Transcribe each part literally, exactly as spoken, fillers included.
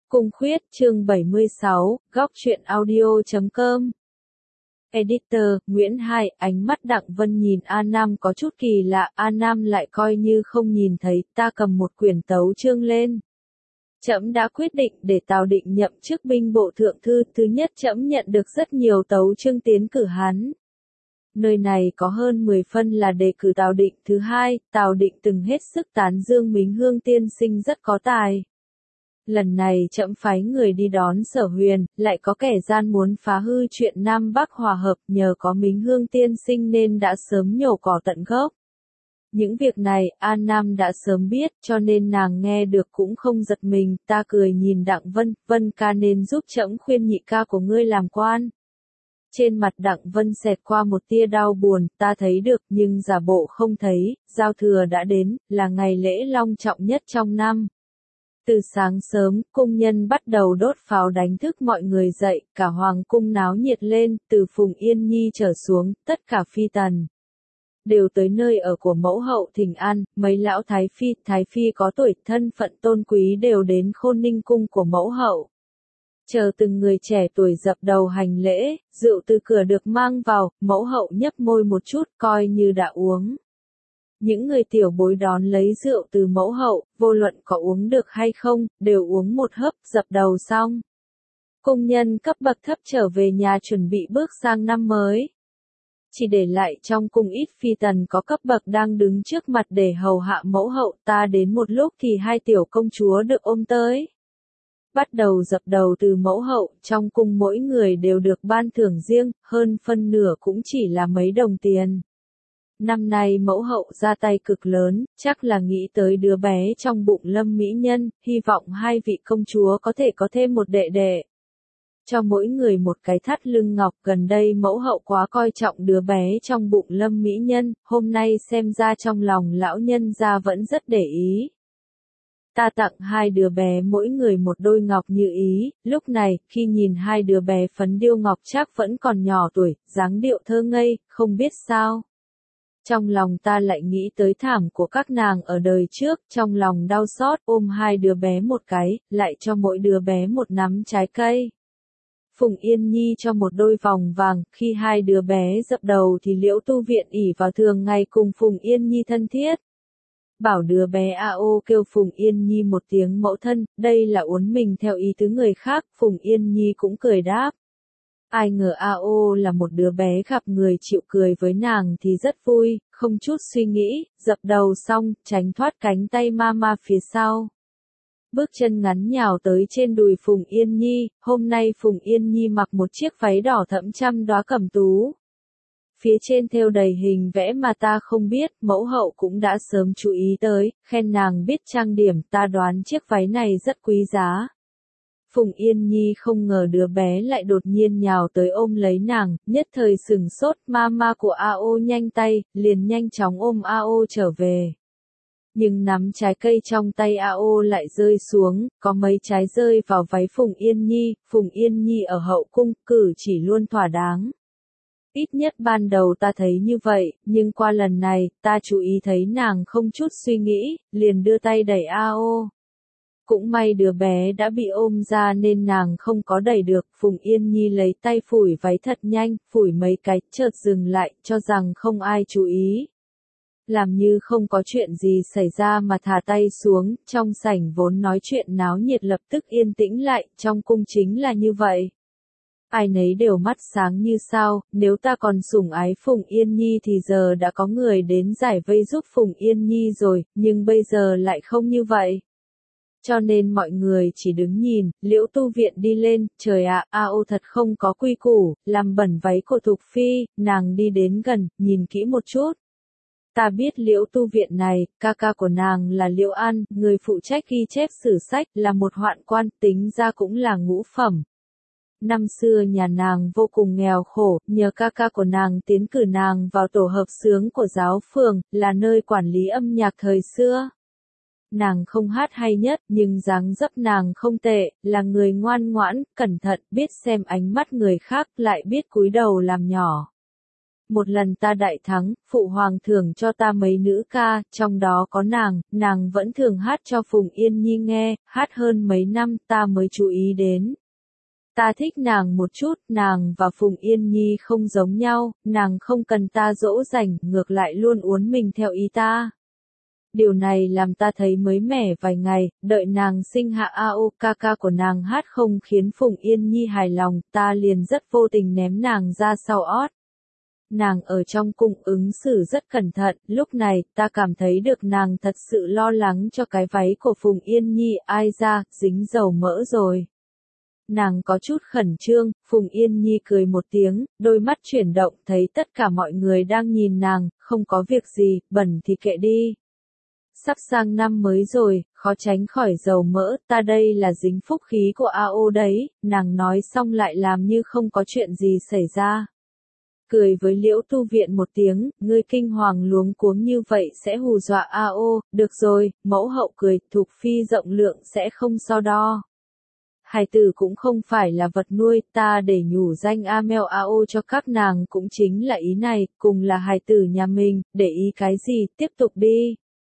Cung Khuyết, chương bảy mươi sáu, góc truyện audio chấm com. Editor, Nguyễn Hai, ánh mắt Đặng Vân nhìn A Nam có chút kỳ lạ, A Nam lại coi như không nhìn thấy, ta cầm một quyển tấu chương lên. Trẫm đã quyết định để Tào Định nhậm chức binh bộ thượng thư, thứ nhất trẫm nhận được rất nhiều tấu chương tiến cử hắn. Nơi này có hơn mười phân là đề cử Tào Định, thứ hai, Tào Định từng hết sức tán dương Mính Hương tiên sinh rất có tài. Lần này trẫm phái người đi đón Sở Huyền, lại có kẻ gian muốn phá hư chuyện Nam Bắc hòa hợp, nhờ có Mính Hương tiên sinh nên đã sớm nhổ cỏ tận gốc. Những việc này, An Nam đã sớm biết, cho nên nàng nghe được cũng không giật mình, ta cười nhìn Đặng Vân, Vân ca nên giúp trẫm khuyên nhị ca của ngươi làm quan. Trên mặt Đặng Vân xẹt qua một tia đau buồn, ta thấy được, nhưng giả bộ không thấy, giao thừa đã đến, là ngày lễ long trọng nhất trong năm. Từ sáng sớm, cung nhân bắt đầu đốt pháo đánh thức mọi người dậy, cả hoàng cung náo nhiệt lên, từ Phùng Yên Nhi trở xuống, tất cả phi tần đều tới nơi ở của mẫu hậu thỉnh an, mấy lão thái phi, thái phi có tuổi thân phận tôn quý đều đến Khôn Ninh cung của mẫu hậu. Chờ từng người trẻ tuổi dập đầu hành lễ, rượu từ cửa được mang vào, mẫu hậu nhấp môi một chút coi như đã uống. Những người tiểu bối đón lấy rượu từ mẫu hậu, vô luận có uống được hay không, đều uống một hớp, dập đầu xong. Cung nhân cấp bậc thấp trở về nhà chuẩn bị bước sang năm mới. Chỉ để lại trong cung ít phi tần có cấp bậc đang đứng trước mặt để hầu hạ mẫu hậu, ta đến một lúc thì hai tiểu công chúa được ôm tới. Bắt đầu dập đầu từ mẫu hậu, trong cung mỗi người đều được ban thưởng riêng, hơn phân nửa cũng chỉ là mấy đồng tiền. Năm nay mẫu hậu ra tay cực lớn, chắc là nghĩ tới đứa bé trong bụng Lâm Mỹ Nhân, hy vọng hai vị công chúa có thể có thêm một đệ đệ. Cho mỗi người một cái thắt lưng ngọc, gần đây mẫu hậu quá coi trọng đứa bé trong bụng Lâm Mỹ Nhân, hôm nay xem ra trong lòng lão nhân gia vẫn rất để ý. Ta tặng hai đứa bé mỗi người một đôi ngọc như ý, lúc này, khi nhìn hai đứa bé phấn điêu ngọc chắc vẫn còn nhỏ tuổi, dáng điệu thơ ngây, không biết sao. Trong lòng ta lại nghĩ tới thảm của các nàng ở đời trước, trong lòng đau xót, ôm hai đứa bé một cái, lại cho mỗi đứa bé một nắm trái cây. Phùng Yên Nhi cho một đôi vòng vàng, khi hai đứa bé dập đầu thì Liễu Tu Viện ỷ vào thường ngày cùng Phùng Yên Nhi thân thiết. Bảo đứa bé A O kêu Phùng Yên Nhi một tiếng mẫu thân, đây là uốn mình theo ý tứ người khác, Phùng Yên Nhi cũng cười đáp. Ai ngờ A O là một đứa bé gặp người chịu cười với nàng thì rất vui, không chút suy nghĩ, dập đầu xong, tránh thoát cánh tay mama phía sau. Bước chân ngắn nhào tới trên đùi Phùng Yên Nhi, hôm nay Phùng Yên Nhi mặc một chiếc váy đỏ thẫm trăm đóa cẩm tú. Phía trên thêu đầy hình vẽ mà ta không biết, mẫu hậu cũng đã sớm chú ý tới, khen nàng biết trang điểm, ta đoán chiếc váy này rất quý giá. Phùng Yên Nhi không ngờ đứa bé lại đột nhiên nhào tới ôm lấy nàng, nhất thời sừng sốt, mama của A O nhanh tay, liền nhanh chóng ôm A O trở về. Nhưng nắm trái cây trong tay A O lại rơi xuống, có mấy trái rơi vào váy Phùng Yên Nhi, Phùng Yên Nhi ở hậu cung, cử chỉ luôn thỏa đáng. Ít nhất ban đầu ta thấy như vậy, nhưng qua lần này, ta chú ý thấy nàng không chút suy nghĩ, liền đưa tay đẩy A O. Cũng may đứa bé đã bị ôm ra nên nàng không có đẩy được, Phùng Yên Nhi lấy tay phủi váy thật nhanh, phủi mấy cái, chợt dừng lại, cho rằng không ai chú ý. Làm như không có chuyện gì xảy ra mà thả tay xuống, trong sảnh vốn nói chuyện náo nhiệt lập tức yên tĩnh lại, trong cung chính là như vậy. Ai nấy đều mắt sáng như sao, nếu ta còn sủng ái Phùng Yên Nhi thì giờ đã có người đến giải vây giúp Phùng Yên Nhi rồi, nhưng bây giờ lại không như vậy. Cho nên mọi người chỉ đứng nhìn, Liễu Tu Viện đi lên, trời ạ, A O thật không có quy củ, làm bẩn váy của Thục Phi, nàng đi đến gần, nhìn kỹ một chút. Ta biết Liễu Tu Viện này, ca ca của nàng là Liễu An, người phụ trách ghi chép sử sách, là một hoạn quan, tính ra cũng là ngũ phẩm. Năm xưa nhà nàng vô cùng nghèo khổ, nhờ ca ca của nàng tiến cử nàng vào tổ hợp xướng của giáo phường, là nơi quản lý âm nhạc thời xưa. Nàng không hát hay nhất, nhưng dáng dấp nàng không tệ, là người ngoan ngoãn, cẩn thận, biết xem ánh mắt người khác, lại biết cúi đầu làm nhỏ. một lần ta đại thắng, phụ hoàng thưởng cho ta mấy nữ ca, trong đó có nàng, nàng vẫn thường hát cho Phùng Yên Nhi nghe, hát hơn mấy năm ta mới chú ý đến. Ta thích nàng một chút, nàng và Phùng Yên Nhi không giống nhau, nàng không cần ta dỗ dành, ngược lại luôn uốn mình theo ý ta. Điều này làm ta thấy mới mẻ vài ngày, đợi nàng sinh hạ a o ca ca của nàng hát không khiến Phùng Yên Nhi hài lòng, ta liền rất vô tình ném nàng ra sau ót. Nàng ở trong cung ứng xử rất cẩn thận, lúc này ta cảm thấy được nàng thật sự lo lắng cho cái váy của Phùng Yên Nhi, ai ra, dính dầu mỡ rồi. Nàng có chút khẩn trương, Phùng Yên Nhi cười một tiếng, đôi mắt chuyển động thấy tất cả mọi người đang nhìn nàng, không có việc gì, bẩn thì kệ đi. Sắp sang năm mới rồi, khó tránh khỏi dầu mỡ, ta đây là dính phúc khí của a o đấy, nàng nói xong lại làm như không có chuyện gì xảy ra. Cười với Liễu Tu Viện một tiếng, ngươi kinh hoàng luống cuống như vậy sẽ hù dọa a o, được rồi, mẫu hậu cười, Thục Phi rộng lượng sẽ không so đo. Hài tử cũng không phải là vật nuôi, ta để nhủ danh Amel a o cho các nàng cũng chính là ý này, cùng là hài tử nhà mình, để ý cái gì, tiếp tục đi.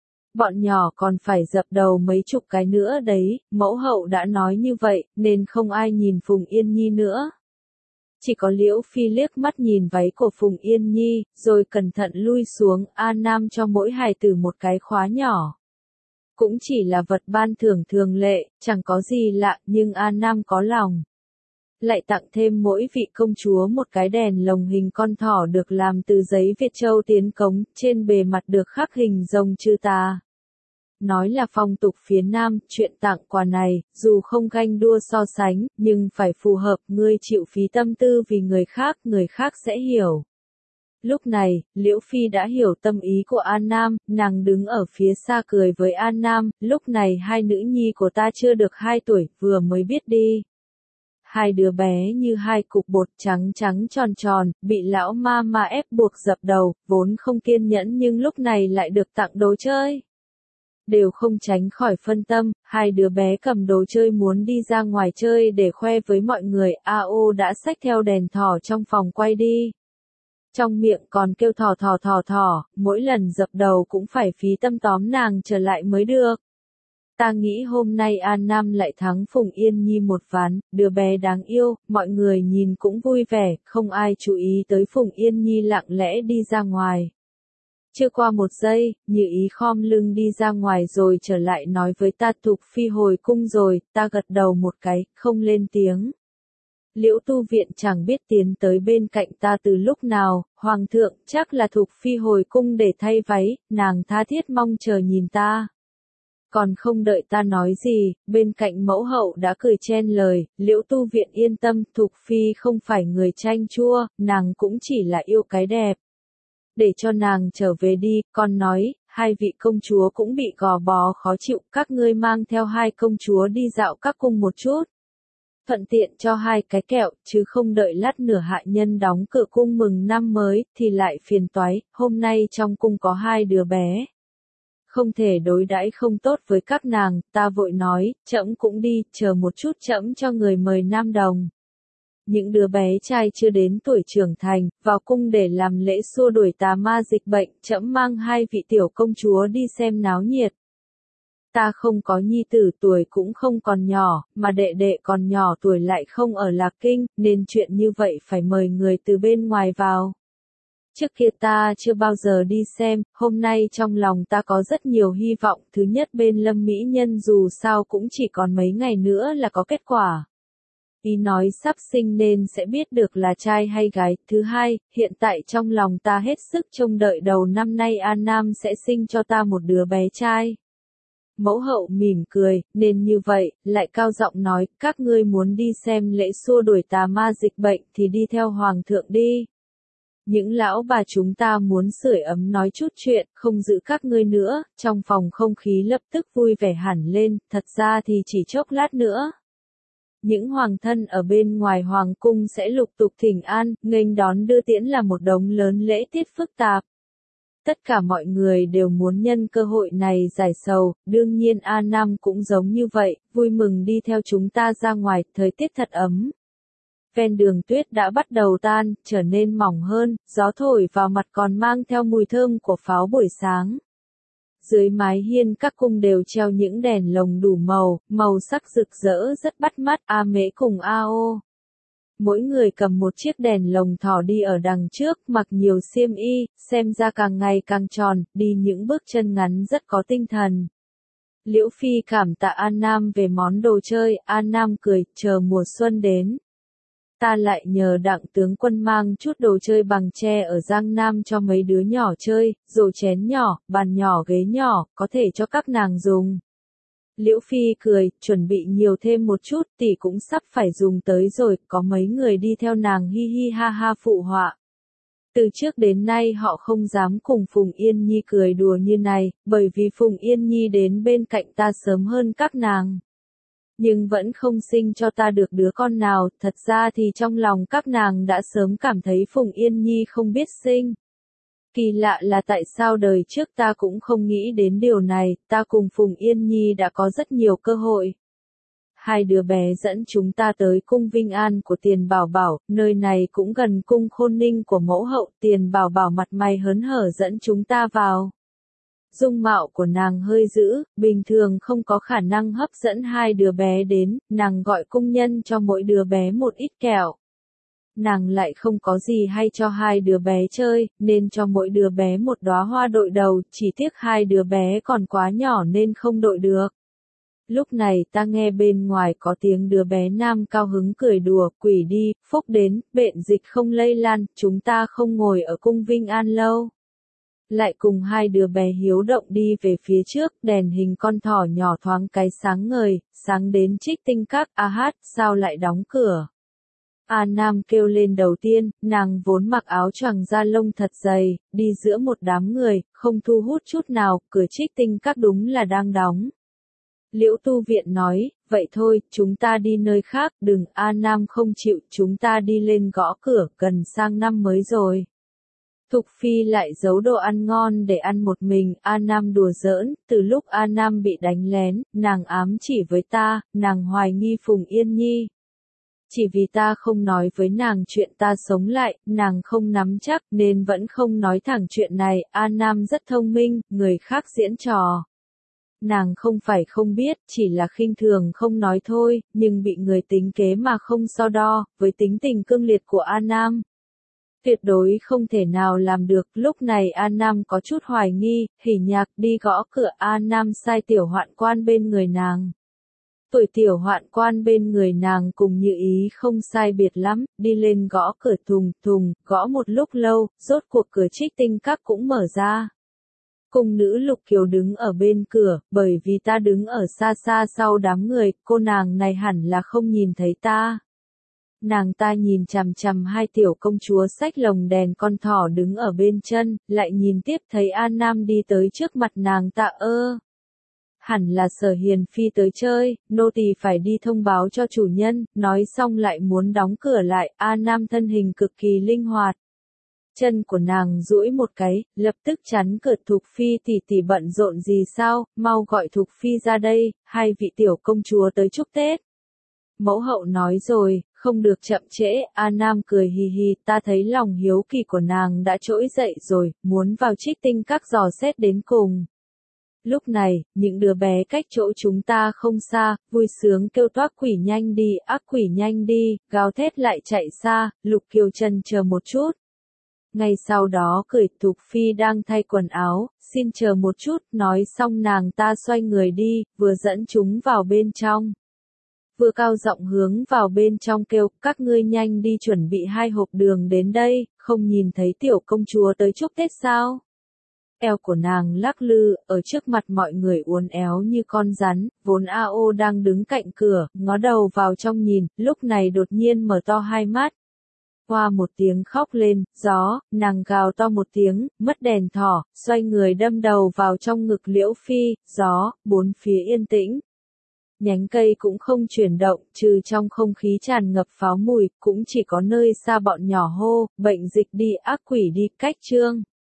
Bọn nhỏ còn phải dập đầu mấy chục cái nữa đấy, mẫu hậu đã nói như vậy, nên không ai nhìn Phùng Yên Nhi nữa. Chỉ có Liễu Phi liếc mắt nhìn váy của Phùng Yên Nhi, rồi cẩn thận lui xuống, A Nam cho mỗi hài tử một cái khóa nhỏ. Cũng chỉ là vật ban thưởng thường lệ, chẳng có gì lạ, nhưng A Nam có lòng. Lại tặng thêm mỗi vị công chúa một cái đèn lồng hình con thỏ được làm từ giấy Việt Châu tiến cống, trên bề mặt được khắc hình rồng chư tà. Nói là phong tục phía Nam, chuyện tặng quà này, dù không ganh đua so sánh, nhưng phải phù hợp, ngươi chịu phí tâm tư vì người khác, người khác sẽ hiểu. Lúc này, Liễu Phi đã hiểu tâm ý của An Nam, nàng đứng ở phía xa cười với An Nam, lúc này hai nữ nhi của ta chưa được hai tuổi, vừa mới biết đi. Hai đứa bé như hai cục bột trắng trắng tròn tròn, bị lão ma ma ép buộc dập đầu, vốn không kiên nhẫn nhưng lúc này lại được tặng đồ chơi. Đều không tránh khỏi phân tâm, hai đứa bé cầm đồ chơi muốn đi ra ngoài chơi để khoe với mọi người, a o đã xách theo đèn thỏ trong phòng quay đi. Trong miệng còn kêu thỏ thỏ thỏ thỏ, mỗi lần dập đầu cũng phải phí tâm tóm nàng trở lại mới được. Ta nghĩ hôm nay An Nam lại thắng Phùng Yên Nhi một ván, đứa bé đáng yêu, mọi người nhìn cũng vui vẻ, không ai chú ý tới Phùng Yên Nhi lặng lẽ đi ra ngoài. Chưa qua một giây, Như Ý khom lưng đi ra ngoài rồi trở lại nói với ta Thục Phi hồi cung rồi, ta gật đầu một cái, không lên tiếng. Liễu Tu Viện chẳng biết tiến tới bên cạnh ta từ lúc nào, Hoàng thượng, chắc là Thục Phi hồi cung để thay váy, nàng tha thiết mong chờ nhìn ta. Còn không đợi ta nói gì, bên cạnh mẫu hậu đã cười chen lời, Liễu Tu Viện yên tâm, Thục Phi không phải người chanh chua, nàng cũng chỉ là yêu cái đẹp. Để cho nàng trở về đi, con nói, hai vị công chúa cũng bị gò bó khó chịu, các ngươi mang theo hai công chúa đi dạo các cung một chút. Thuận tiện cho hai cái kẹo, chứ không đợi lát nửa hạ nhân đóng cửa cung mừng năm mới, thì lại phiền toái, hôm nay trong cung có hai đứa bé. Không thể đối đãi không tốt với các nàng, ta vội nói, trẫm cũng đi, chờ một chút trẫm cho người mời nam đồng. Những đứa bé trai chưa đến tuổi trưởng thành, vào cung để làm lễ xua đuổi tà ma dịch bệnh, trẫm mang hai vị tiểu công chúa đi xem náo nhiệt. Ta không có nhi tử tuổi cũng không còn nhỏ, mà đệ đệ còn nhỏ tuổi lại không ở Lạc Kinh, nên chuyện như vậy phải mời người từ bên ngoài vào. Trước kia ta chưa bao giờ đi xem, hôm nay trong lòng ta có rất nhiều hy vọng, thứ nhất bên Lâm Mỹ Nhân dù sao cũng chỉ còn mấy ngày nữa là có kết quả. Ý nói sắp sinh nên sẽ biết được là trai hay gái. Thứ hai, hiện tại trong lòng ta hết sức trông đợi đầu năm nay An Nam sẽ sinh cho ta một đứa bé trai. Mẫu hậu mỉm cười, nên như vậy, lại cao giọng nói, các ngươi muốn đi xem lễ xua đuổi tà ma dịch bệnh thì đi theo Hoàng thượng đi. Những lão bà chúng ta muốn sưởi ấm nói chút chuyện, không giữ các ngươi nữa, trong phòng không khí lập tức vui vẻ hẳn lên, thật ra thì chỉ chốc lát nữa. Những hoàng thân ở bên ngoài hoàng cung sẽ lục tục thỉnh an, nghênh đón đưa tiễn là một đống lớn lễ tiết phức tạp. Tất cả mọi người đều muốn nhân cơ hội này giải sầu, đương nhiên A Nam cũng giống như vậy, vui mừng đi theo chúng ta ra ngoài, thời tiết thật ấm. ven đường tuyết đã bắt đầu tan, trở nên mỏng hơn, gió thổi vào mặt còn mang theo mùi thơm của pháo buổi sáng. Dưới mái hiên các cung đều treo những đèn lồng đủ màu, màu sắc rực rỡ rất bắt mắt. A Mễ cùng A Ô, mỗi người cầm một chiếc đèn lồng thỏ đi ở đằng trước, mặc nhiều xiêm y, xem ra càng ngày càng tròn, đi những bước chân ngắn rất có tinh thần. Liễu Phi cảm tạ An Nam về món đồ chơi, An Nam cười, chờ mùa xuân đến. Ta lại nhờ Đặng tướng quân mang chút đồ chơi bằng tre ở Giang Nam cho mấy đứa nhỏ chơi, rổ chén nhỏ, bàn nhỏ ghế nhỏ, có thể cho các nàng dùng. Liễu Phi cười, chuẩn bị nhiều thêm một chút, tỷ cũng sắp phải dùng tới rồi, có mấy người đi theo nàng hi hi ha ha phụ họa. Từ trước đến nay họ không dám cùng Phùng Yên Nhi cười đùa như này, bởi vì Phùng Yên Nhi đến bên cạnh ta sớm hơn các nàng. Nhưng vẫn không sinh cho ta được đứa con nào, thật ra thì trong lòng các nàng đã sớm cảm thấy Phùng Yên Nhi không biết sinh. Kỳ lạ là tại sao đời trước ta cũng không nghĩ đến điều này, ta cùng Phùng Yên Nhi đã có rất nhiều cơ hội. Hai đứa bé dẫn chúng ta tới cung Vinh An của Tiền Bảo Bảo, nơi này cũng gần cung Khôn Ninh của mẫu hậu. Tiền Bảo Bảo mặt mày hớn hở dẫn chúng ta vào. Dung mạo của nàng hơi dữ, bình thường không có khả năng hấp dẫn hai đứa bé đến, nàng gọi cung nhân cho mỗi đứa bé một ít kẹo. Nàng lại không có gì hay cho hai đứa bé chơi, nên cho mỗi đứa bé một đóa hoa đội đầu, chỉ tiếc hai đứa bé còn quá nhỏ nên không đội được. Lúc này ta nghe bên ngoài có tiếng đứa bé nam cao hứng cười đùa, quỷ đi, phúc đến, bệnh dịch không lây lan, chúng ta không ngồi ở cung Vinh An lâu. Lại cùng hai đứa bé hiếu động đi về phía trước, đèn hình con thỏ nhỏ thoáng cái sáng ngời, sáng đến Trích Tinh Các. A hát, sao lại đóng cửa? A Nam kêu lên đầu tiên, nàng vốn mặc áo choàng da lông thật dày, đi giữa một đám người, không thu hút chút nào, cửa Trích Tinh Các đúng là đang đóng. Liễu Tu Viện nói, vậy thôi, chúng ta đi nơi khác, đừng. A Nam không chịu, chúng ta đi lên gõ cửa, gần sang năm mới rồi. Thục Phi lại giấu đồ ăn ngon để ăn một mình. A Nam đùa giỡn, từ lúc A Nam bị đánh lén, nàng ám chỉ với ta, nàng hoài nghi Phùng Yên Nhi. Chỉ vì ta không nói với nàng chuyện ta sống lại, nàng không nắm chắc nên vẫn không nói thẳng chuyện này. A Nam rất thông minh, người khác diễn trò. Nàng không phải không biết, chỉ là khinh thường không nói thôi, nhưng bị người tính kế mà không so đo, với tính tình cương liệt của A Nam. Tuyệt đối không thể nào làm được. Lúc này A Nam có chút hoài nghi, Hỉ Nhạc đi gõ cửa. A Nam sai tiểu hoạn quan bên người nàng. Tuổi tiểu hoạn quan bên người nàng cùng Như Ý không sai biệt lắm, đi lên gõ cửa thùng thùng, gõ một lúc lâu, rốt cuộc cửa Trích Tinh Các cũng mở ra. Cung nữ Lục Kiều đứng ở bên cửa, bởi vì ta đứng ở xa xa sau đám người, cô nàng này hẳn là không nhìn thấy ta. Nàng ta nhìn chằm chằm hai tiểu công chúa xách lồng đèn con thỏ đứng ở bên chân, lại nhìn tiếp thấy An Nam đi tới trước mặt nàng ta. Ơ, hẳn là Sở Hiền Phi tới chơi, nô tỳ phải đi thông báo cho chủ nhân. Nói xong lại muốn đóng cửa lại. An Nam thân hình cực kỳ linh hoạt. Chân của nàng duỗi một cái, lập tức chắn cửa. Thục Phi tỷ tỷ bận rộn gì sao, mau gọi Thục Phi ra đây, hai vị tiểu công chúa tới chúc Tết. Mẫu hậu nói rồi, không được chậm trễ. A Nam cười hì hì, ta thấy lòng hiếu kỳ của nàng đã trỗi dậy rồi, muốn vào Trích Tinh Các dò xét đến cùng. Lúc này, những đứa bé cách chỗ chúng ta không xa, vui sướng kêu toác quỷ nhanh đi, ác quỷ nhanh đi, gào thét lại chạy xa. Lục Kiều Trần chờ một chút. Ngay sau đó cười. Thục Phi đang thay quần áo, xin chờ một chút, nói xong nàng ta xoay người đi, vừa dẫn chúng vào bên trong. Vừa cao giọng hướng vào bên trong kêu, các ngươi nhanh đi chuẩn bị hai hộp đường đến đây, không nhìn thấy tiểu công chúa tới chúc Tết sao? Eo của nàng lắc lư, ở trước mặt mọi người uốn éo như con rắn. Vốn A Ô đang đứng cạnh cửa, ngó đầu vào trong nhìn, lúc này đột nhiên mở to hai mắt. Hoa một tiếng khóc lên, gió, nàng gào to một tiếng, mất đèn thỏ, xoay người đâm đầu vào trong ngực Liễu Phi. Gió, bốn phía yên tĩnh. Nhánh cây cũng không chuyển động, trừ trong không khí tràn ngập pháo mùi, cũng chỉ có nơi xa bọn nhỏ hô, bệnh dịch đi, ác quỷ đi, cách trương.